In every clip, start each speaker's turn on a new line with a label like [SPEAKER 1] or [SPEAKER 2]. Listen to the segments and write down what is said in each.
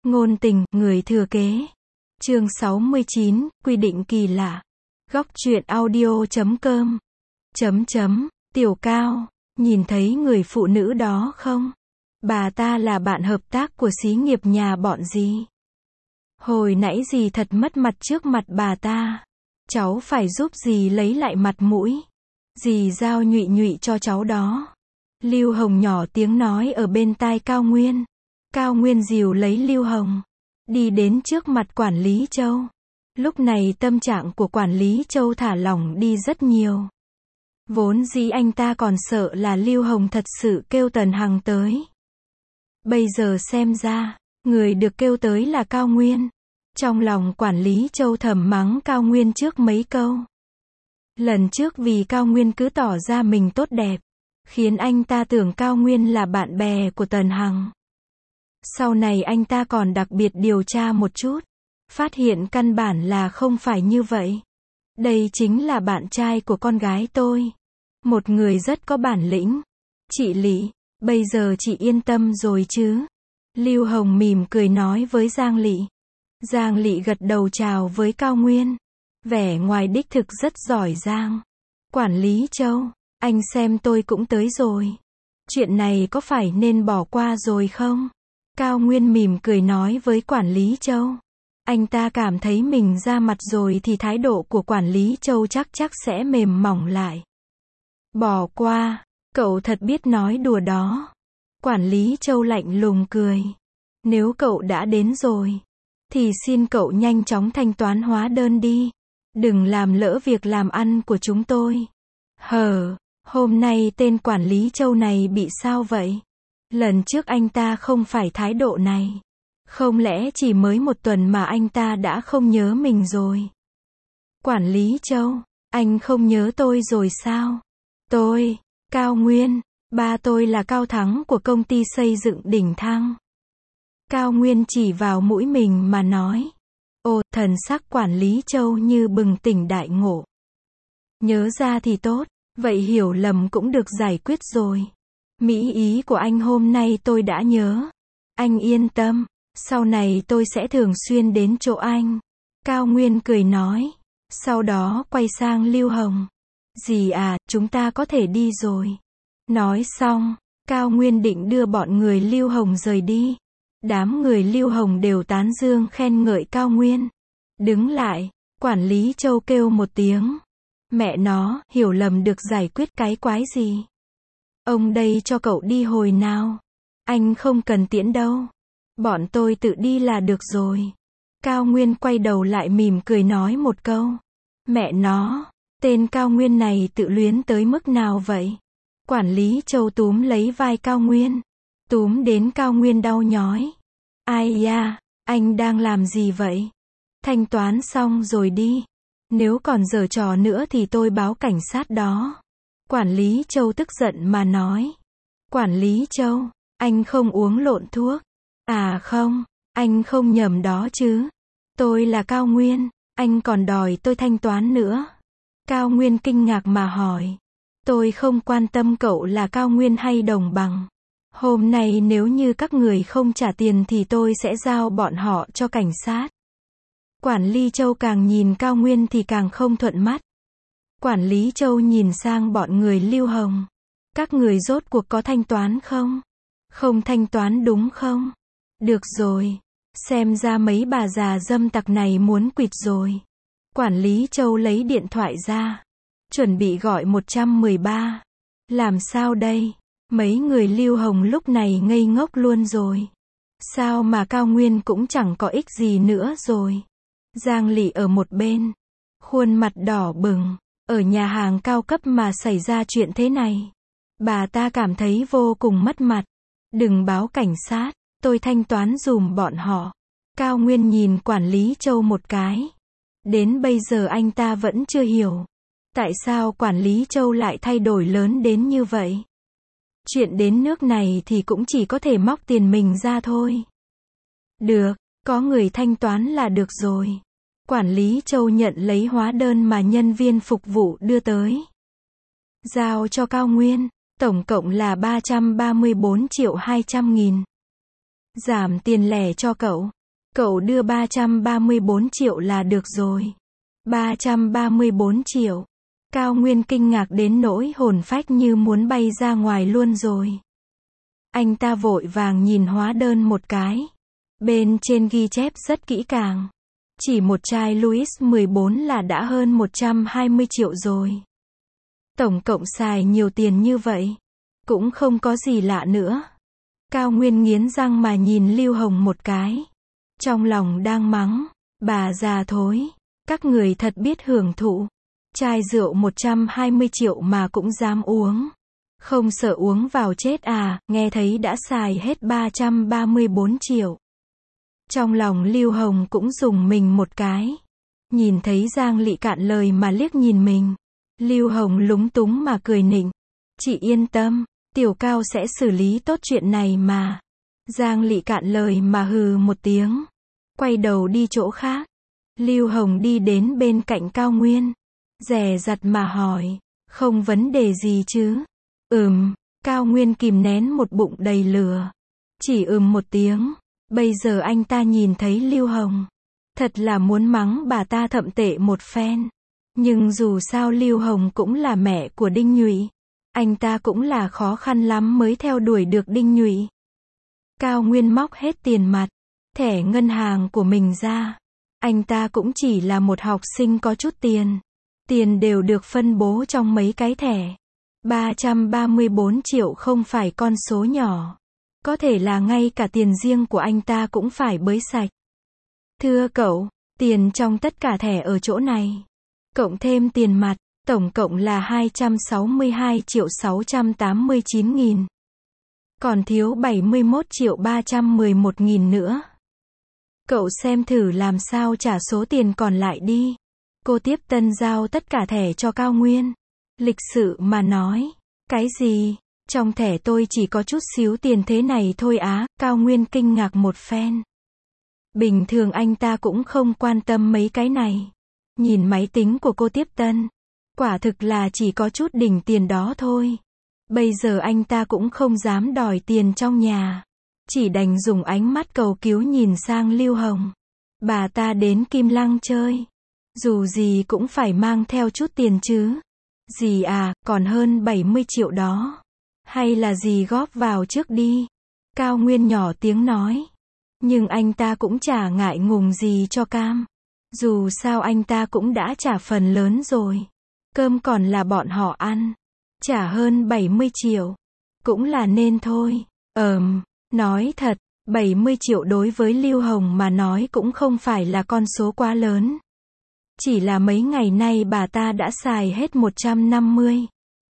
[SPEAKER 1] Ngôn tình, người thừa kế. Chương 69, quy định kỳ lạ. Góc truyện audio.com. Tiểu Cao, nhìn thấy người phụ nữ đó không? Bà ta là bạn hợp tác của xí nghiệp nhà bọn dì. Hồi nãy dì thật mất mặt trước mặt bà ta. Cháu phải giúp dì lấy lại mặt mũi. Dì giao nhụy nhụy cho cháu đó. Lưu Hồng nhỏ tiếng nói ở bên tai Cao Nguyên. Cao Nguyên dìu lấy Lưu Hồng, đi đến trước mặt quản lý Châu. Lúc này tâm trạng của quản lý Châu thả lỏng đi rất nhiều. Vốn dĩ anh ta còn sợ là Lưu Hồng thật sự kêu Tần Hằng tới. Bây giờ xem ra, người được kêu tới là Cao Nguyên. Trong lòng quản lý Châu thầm mắng Cao Nguyên trước mấy câu. Lần trước vì Cao Nguyên cứ tỏ ra mình tốt đẹp, khiến anh ta tưởng Cao Nguyên là bạn bè của Tần Hằng. Sau này anh ta còn đặc biệt điều tra một chút, phát hiện căn bản là không phải như vậy. Đây chính là bạn trai của con gái tôi. Một người rất có bản lĩnh. Chị Lý, bây giờ chị yên tâm rồi chứ? Lưu Hồng mỉm cười nói với Giang Lị. Giang Lị gật đầu chào với Cao Nguyên. Vẻ ngoài đích thực rất giỏi giang. Quản lý Châu, anh xem tôi cũng tới rồi. Chuyện này có phải nên bỏ qua rồi không? Cao Nguyên mỉm cười nói với quản lý Châu. Anh ta cảm thấy mình ra mặt rồi thì thái độ của quản lý Châu chắc sẽ mềm mỏng lại. Bỏ qua, cậu thật biết nói đùa đó. Quản lý Châu lạnh lùng cười. Nếu cậu đã đến rồi, thì xin cậu nhanh chóng thanh toán hóa đơn đi. Đừng làm lỡ việc làm ăn của chúng tôi. Hôm nay tên quản lý Châu này bị sao vậy? Lần trước anh ta không phải thái độ này. Không lẽ chỉ mới một tuần mà anh ta đã không nhớ mình rồi? Quản lý Châu, anh không nhớ tôi rồi sao? Tôi, Cao Nguyên, ba tôi là Cao Thắng của công ty xây dựng Đỉnh Thăng. Cao Nguyên chỉ vào mũi mình mà nói. Ồ, thần sắc quản lý Châu như bừng tỉnh đại ngộ. Nhớ ra thì tốt, vậy hiểu lầm cũng được giải quyết rồi. Mỹ ý của anh hôm nay tôi đã nhớ. Anh yên tâm, sau này tôi sẽ thường xuyên đến chỗ anh. Cao Nguyên cười nói. Sau đó quay sang Lưu Hồng. Dì à, chúng ta có thể đi rồi. Nói xong, Cao Nguyên định đưa bọn người Lưu Hồng rời đi. Đám người Lưu Hồng đều tán dương khen ngợi Cao Nguyên. Đứng lại, quản lý Châu kêu một tiếng. Mẹ nó, hiểu lầm được giải quyết cái quái gì? Ông đây cho cậu đi hồi nào? Anh không cần tiễn đâu. Bọn tôi tự đi là được rồi. Cao Nguyên quay đầu lại mỉm cười nói một câu. Mẹ nó, tên Cao Nguyên này tự luyến tới mức nào vậy? Quản lý Châu túm lấy vai Cao Nguyên. Túm đến Cao Nguyên đau nhói. Ai da, anh đang làm gì vậy? Thanh toán xong rồi đi. Nếu còn giở trò nữa thì tôi báo cảnh sát đó. Quản lý Châu tức giận mà nói. Quản lý Châu, anh không uống lộn thuốc. À không, anh không nhầm đó chứ. Tôi là Cao Nguyên, anh còn đòi tôi thanh toán nữa. Cao Nguyên kinh ngạc mà hỏi. Tôi không quan tâm cậu là Cao Nguyên hay đồng bằng. Hôm nay nếu như các người không trả tiền thì tôi sẽ giao bọn họ cho cảnh sát. Quản lý Châu càng nhìn Cao Nguyên thì càng không thuận mắt. Quản lý Châu nhìn sang bọn người Lưu Hồng. Các người rốt cuộc có thanh toán không? Không thanh toán đúng không? Được rồi. Xem ra mấy bà già dâm tặc này muốn quỵt rồi. Quản lý Châu lấy điện thoại ra. Chuẩn bị gọi 113. Làm sao đây? Mấy người Lưu Hồng lúc này ngây ngốc luôn rồi. Sao mà Cao Nguyên cũng chẳng có ích gì nữa rồi. Giang Lị ở một bên. Khuôn mặt đỏ bừng. Ở nhà hàng cao cấp mà xảy ra chuyện thế này. Bà ta cảm thấy vô cùng mất mặt. Đừng báo cảnh sát, tôi thanh toán dùm bọn họ. Cao Nguyên nhìn quản lý Châu một cái. Đến bây giờ anh ta vẫn chưa hiểu. Tại sao quản lý Châu lại thay đổi lớn đến như vậy? Chuyện đến nước này thì cũng chỉ có thể móc tiền mình ra thôi. Được, có người thanh toán là được rồi. Quản lý Châu nhận lấy hóa đơn mà nhân viên phục vụ đưa tới. Giao cho Cao Nguyên, tổng cộng là 334.200.000. Giảm tiền lẻ cho cậu. Cậu đưa 334 triệu là được rồi. 334 triệu. Cao Nguyên kinh ngạc đến nỗi hồn phách như muốn bay ra ngoài luôn rồi. Anh ta vội vàng nhìn hóa đơn một cái. Bên trên ghi chép rất kỹ càng. Chỉ một chai Louis 14 là đã hơn 120 triệu rồi. Tổng cộng xài nhiều tiền như vậy. Cũng không có gì lạ nữa. Cao Nguyên nghiến răng mà nhìn Lưu Hồng một cái. Trong lòng đang mắng. Bà già thối. Các người thật biết hưởng thụ. Chai rượu 120 triệu mà cũng dám uống. Không sợ uống vào chết à, nghe thấy đã xài hết 334 triệu. Trong lòng Lưu Hồng cũng rùng mình một cái. Nhìn thấy Giang Lị cạn lời mà liếc nhìn mình. Lưu Hồng lúng túng mà cười nịnh. Chị yên tâm, Tiểu Cao sẽ xử lý tốt chuyện này mà. Giang Lị cạn lời mà hừ một tiếng. Quay đầu đi chỗ khác. Lưu Hồng đi đến bên cạnh Cao Nguyên. Dè dặt mà hỏi. Không vấn đề gì chứ? Cao Nguyên kìm nén một bụng đầy lửa. Chỉ một tiếng. Bây giờ anh ta nhìn thấy Lưu Hồng. Thật là muốn mắng bà ta thậm tệ một phen. Nhưng dù sao Lưu Hồng cũng là mẹ của Đinh Nhụy. Anh ta cũng là khó khăn lắm mới theo đuổi được Đinh Nhụy. Cao Nguyên móc hết tiền mặt, thẻ ngân hàng của mình ra. Anh ta cũng chỉ là một học sinh có chút tiền. Tiền đều được phân bố trong mấy cái thẻ. 334 triệu không phải con số nhỏ. Có thể là ngay cả tiền riêng của anh ta cũng phải bới sạch. Thưa cậu, tiền trong tất cả thẻ ở chỗ này. Cộng thêm tiền mặt, tổng cộng là 262 triệu 689 nghìn. Còn thiếu 71 triệu 311 nghìn nữa. Cậu xem thử làm sao trả số tiền còn lại đi. Cô Tiếp Tân giao tất cả thẻ cho Cao Nguyên. Lịch sự mà nói. Cái gì? Trong thẻ tôi chỉ có chút xíu tiền thế này thôi á. Cao Nguyên kinh ngạc một phen. Bình thường anh ta cũng không quan tâm mấy cái này. Nhìn máy tính của cô Tiếp Tân. Quả thực là chỉ có chút đỉnh tiền đó thôi. Bây giờ anh ta cũng không dám đòi tiền trong nhà. Chỉ đành dùng ánh mắt cầu cứu nhìn sang Lưu Hồng. Bà ta đến Kim Lăng chơi. Dù gì cũng phải mang theo chút tiền chứ. Dì à, còn hơn 70 triệu đó. Hay là dì góp vào trước đi. Cao Nguyên nhỏ tiếng nói. Nhưng anh ta cũng chả ngại ngùng gì cho cam. Dù sao anh ta cũng đã trả phần lớn rồi. Cơm còn là bọn họ ăn. Trả hơn 70 triệu. Cũng là nên thôi. Nói thật, 70 triệu đối với Lưu Hồng mà nói cũng không phải là con số quá lớn. Chỉ là mấy ngày nay bà ta đã xài hết 150,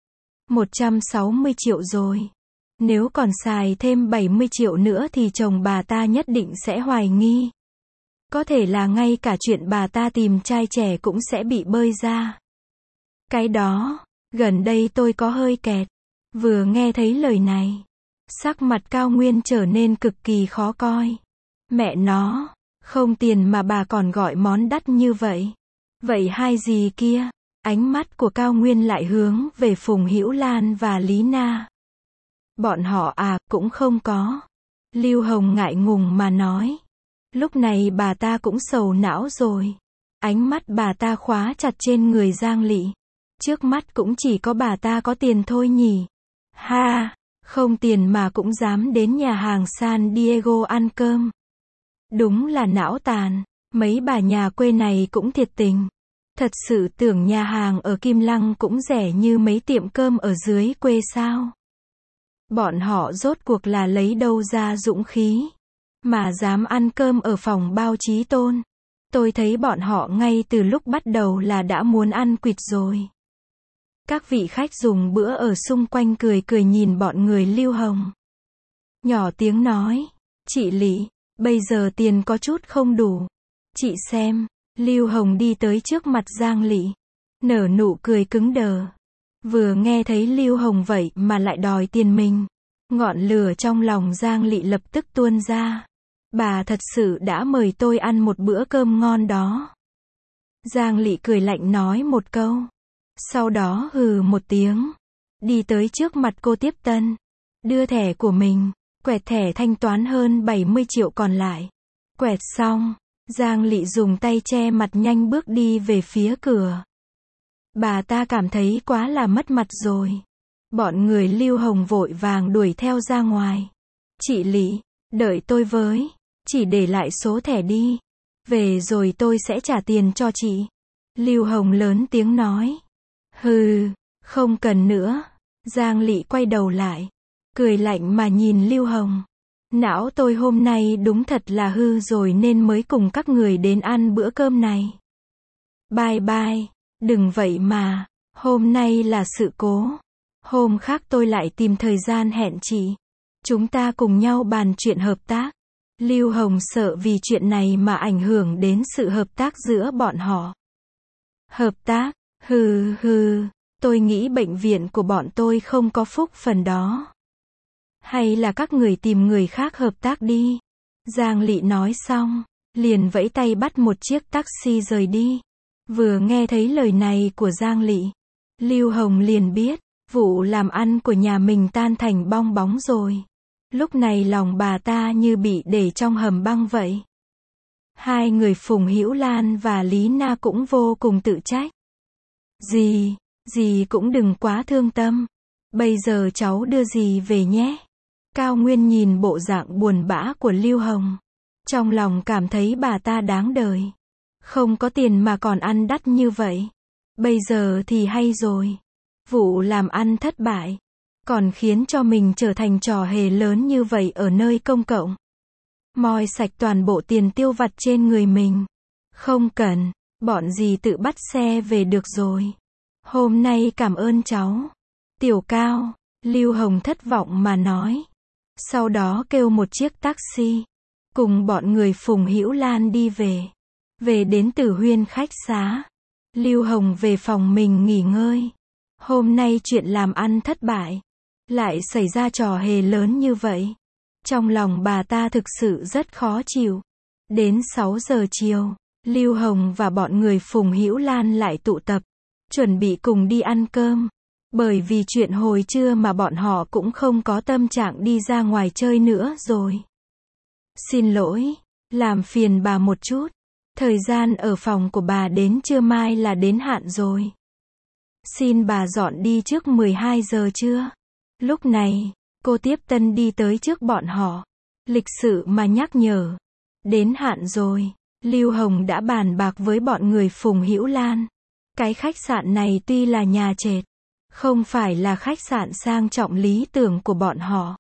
[SPEAKER 1] 160 triệu rồi. Nếu còn xài thêm 70 triệu nữa thì chồng bà ta nhất định sẽ hoài nghi. Có thể là ngay cả chuyện bà ta tìm trai trẻ cũng sẽ bị bơi ra. Cái đó, gần đây tôi có hơi kẹt. Vừa nghe thấy lời này, sắc mặt Cao Nguyên trở nên cực kỳ khó coi. Mẹ nó, không tiền mà bà còn gọi món đắt như vậy. Vậy hai gì kia? Ánh mắt của Cao Nguyên lại hướng về Phùng Hữu Lan và Lý Na. Bọn họ à, cũng không có. Lưu Hồng ngại ngùng mà nói. Lúc này bà ta cũng sầu não rồi. Ánh mắt bà ta khóa chặt trên người Giang Lị. Trước mắt cũng chỉ có bà ta có tiền thôi nhỉ. Ha, không tiền mà cũng dám đến nhà hàng San Diego ăn cơm. Đúng là não tàn. Mấy bà nhà quê này cũng thiệt tình. Thật sự tưởng nhà hàng ở Kim Lăng cũng rẻ như mấy tiệm cơm ở dưới quê sao. Bọn họ rốt cuộc là lấy đâu ra dũng khí. Mà dám ăn cơm ở phòng bao Chí Tôn. Tôi thấy bọn họ ngay từ lúc bắt đầu là đã muốn ăn quỵt rồi. Các vị khách dùng bữa ở xung quanh cười cười nhìn bọn người Lưu Hồng. Nhỏ tiếng nói. Chị Lị, bây giờ tiền có chút không đủ. Chị xem. Lưu Hồng đi tới trước mặt Giang Lị. Nở nụ cười cứng đờ. Vừa nghe thấy Lưu Hồng vậy mà lại đòi tiền mình. Ngọn lửa trong lòng Giang Lị lập tức tuôn ra. Bà thật sự đã mời tôi ăn một bữa cơm ngon đó. Giang Lị cười lạnh nói một câu. Sau đó hừ một tiếng. Đi tới trước mặt cô Tiếp Tân. Đưa thẻ của mình. Quẹt thẻ thanh toán hơn 70 triệu còn lại. Quẹt xong, Giang Lị dùng tay che mặt nhanh bước đi về phía cửa. Bà ta cảm thấy quá là mất mặt rồi. Bọn người Lưu Hồng vội vàng đuổi theo ra ngoài. Chị Lị, đợi tôi với, chỉ để lại số thẻ đi. Về rồi tôi sẽ trả tiền cho chị. Lưu Hồng lớn tiếng nói. Hừ, không cần nữa. Giang Lị quay đầu lại, cười lạnh mà nhìn Lưu Hồng. Não tôi hôm nay đúng thật là hư rồi nên mới cùng các người đến ăn bữa cơm này. Bye bye, đừng vậy mà, hôm nay là sự cố. Hôm khác tôi lại tìm thời gian hẹn chị. Chúng ta cùng nhau bàn chuyện hợp tác. Lưu Hồng sợ vì chuyện này mà ảnh hưởng đến sự hợp tác giữa bọn họ. Hợp tác? Hừ hừ, tôi nghĩ bệnh viện của bọn tôi không có phúc phần đó. Hay là các người tìm người khác hợp tác đi. Giang Lị nói xong, liền vẫy tay bắt một chiếc taxi rời đi. Vừa nghe thấy lời này của Giang Lị, Lưu Hồng liền biết, vụ làm ăn của nhà mình tan thành bong bóng rồi. Lúc này lòng bà ta như bị để trong hầm băng vậy. Hai người Phùng Hữu Lan và Lý Na cũng vô cùng tự trách. Dì cũng đừng quá thương tâm. Bây giờ cháu đưa dì về nhé. Cao Nguyên nhìn bộ dạng buồn bã của Lưu Hồng. Trong lòng cảm thấy bà ta đáng đời. Không có tiền mà còn ăn đắt như vậy. Bây giờ thì hay rồi. Vụ làm ăn thất bại. Còn khiến cho mình trở thành trò hề lớn như vậy ở nơi công cộng. Moi sạch toàn bộ tiền tiêu vặt trên người mình. Không cần, bọn dì tự bắt xe về được rồi. Hôm nay cảm ơn cháu. Tiểu Cao, Lưu Hồng thất vọng mà nói. Sau đó kêu một chiếc taxi, cùng bọn người Phùng Hữu Lan đi về. Về đến Tử Huyên khách xá, Lưu Hồng về phòng mình nghỉ ngơi. Hôm nay chuyện làm ăn thất bại, lại xảy ra trò hề lớn như vậy. Trong lòng bà ta thực sự rất khó chịu. Đến 6 giờ chiều, Lưu Hồng và bọn người Phùng Hữu Lan lại tụ tập, chuẩn bị cùng đi ăn cơm. Bởi vì chuyện hồi trưa mà bọn họ cũng không có tâm trạng đi ra ngoài chơi nữa rồi. Xin lỗi, làm phiền bà một chút. Thời gian ở phòng của bà đến trưa mai là đến hạn rồi. Xin bà dọn đi trước 12 giờ trưa. Lúc này, cô Tiếp Tân đi tới trước bọn họ. Lịch sự mà nhắc nhở. Đến hạn rồi, Lưu Hồng đã bàn bạc với bọn người Phùng Hữu Lan. Cái khách sạn này tuy là nhà trệt, không phải là khách sạn sang trọng lý tưởng của bọn họ.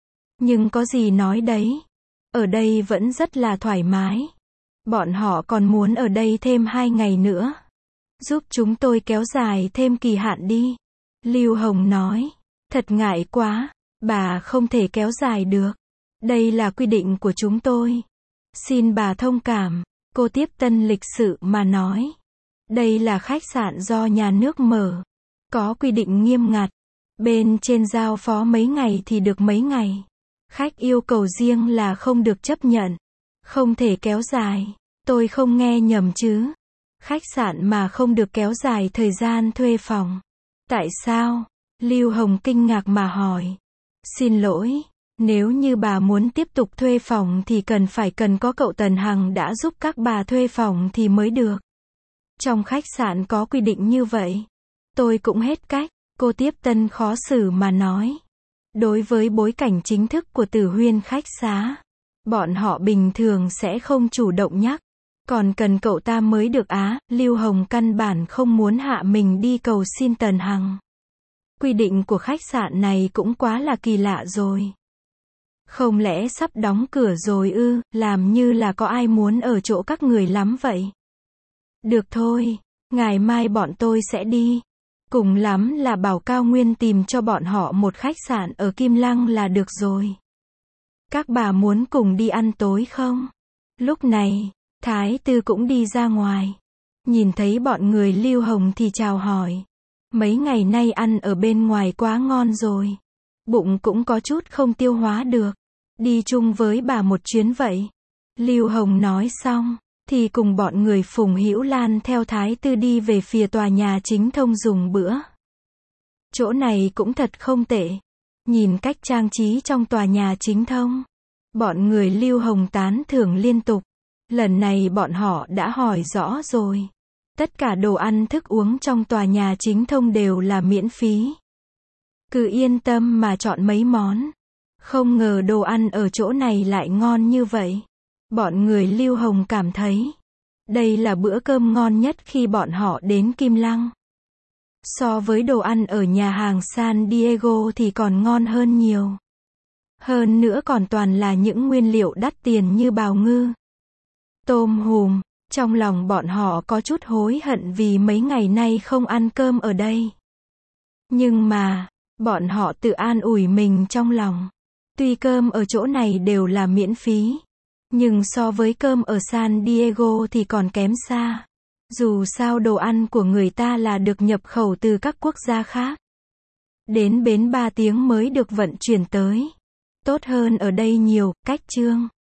[SPEAKER 1] Nhưng có gì nói đấy. Ở đây vẫn rất là thoải mái. Bọn họ còn muốn ở đây thêm 2 ngày nữa. Giúp chúng tôi kéo dài thêm kỳ hạn đi. Lưu Hồng nói. Thật ngại quá. Bà không thể kéo dài được. Đây là quy định của chúng tôi. Xin bà thông cảm. Cô Tiếp Tân lịch sự mà nói. Đây là khách sạn do nhà nước mở. Có quy định nghiêm ngặt. Bên trên giao phó mấy ngày thì được mấy ngày. Khách yêu cầu riêng là không được chấp nhận. Không thể kéo dài. Tôi không nghe nhầm chứ. Khách sạn mà không được kéo dài thời gian thuê phòng. Tại sao? Lưu Hồng kinh ngạc mà hỏi. Xin lỗi. Nếu như bà muốn tiếp tục thuê phòng thì cần có cậu Tần Hằng đã giúp các bà thuê phòng thì mới được. Trong khách sạn có quy định như vậy. Tôi cũng hết cách. Cô Tiếp Tân khó xử mà nói. Đối với bối cảnh chính thức của Tử Huyên khách xá, bọn họ bình thường sẽ không chủ động nhắc. Còn cần cậu ta mới được á. Lưu Hồng căn bản không muốn hạ mình đi cầu xin Tần Hằng. Quy định của khách sạn này cũng quá là kỳ lạ rồi. Không lẽ sắp đóng cửa rồi ư? Làm như là có ai muốn ở chỗ các người lắm vậy. Được thôi, ngày mai bọn tôi sẽ đi. Cùng lắm là bảo Cao Nguyên tìm cho bọn họ một khách sạn ở Kim Lăng là được rồi. Các bà muốn cùng đi ăn tối không? Lúc này, Thái Tư cũng đi ra ngoài. Nhìn thấy bọn người Lưu Hồng thì chào hỏi. Mấy ngày nay ăn ở bên ngoài quá ngon rồi. Bụng cũng có chút không tiêu hóa được. Đi chung với bà một chuyến vậy. Lưu Hồng nói xong, thì cùng bọn người Phùng Hữu Lan theo Thái Tư đi về phía tòa nhà chính thông dùng bữa. Chỗ này cũng thật không tệ. Nhìn cách trang trí trong tòa nhà chính thông. Bọn người Lưu Hồng tán thưởng liên tục. Lần này bọn họ đã hỏi rõ rồi. Tất cả đồ ăn thức uống trong tòa nhà chính thông đều là miễn phí. Cứ yên tâm mà chọn mấy món. Không ngờ đồ ăn ở chỗ này lại ngon như vậy. Bọn người Lưu Hồng cảm thấy đây là bữa cơm ngon nhất khi bọn họ đến Kim Lăng. So với đồ ăn ở nhà hàng San Diego thì còn ngon hơn nhiều. Hơn nữa còn toàn là những nguyên liệu đắt tiền như bào ngư, tôm hùm. Trong lòng bọn họ có chút hối hận vì mấy ngày nay không ăn cơm ở đây. Nhưng mà, bọn họ tự an ủi mình trong lòng. Tuy cơm ở chỗ này đều là miễn phí, nhưng so với cơm ở San Diego thì còn kém xa. Dù sao đồ ăn của người ta là được nhập khẩu từ các quốc gia khác. Đến bến 3 tiếng mới được vận chuyển tới. Tốt hơn ở đây nhiều, cách Trương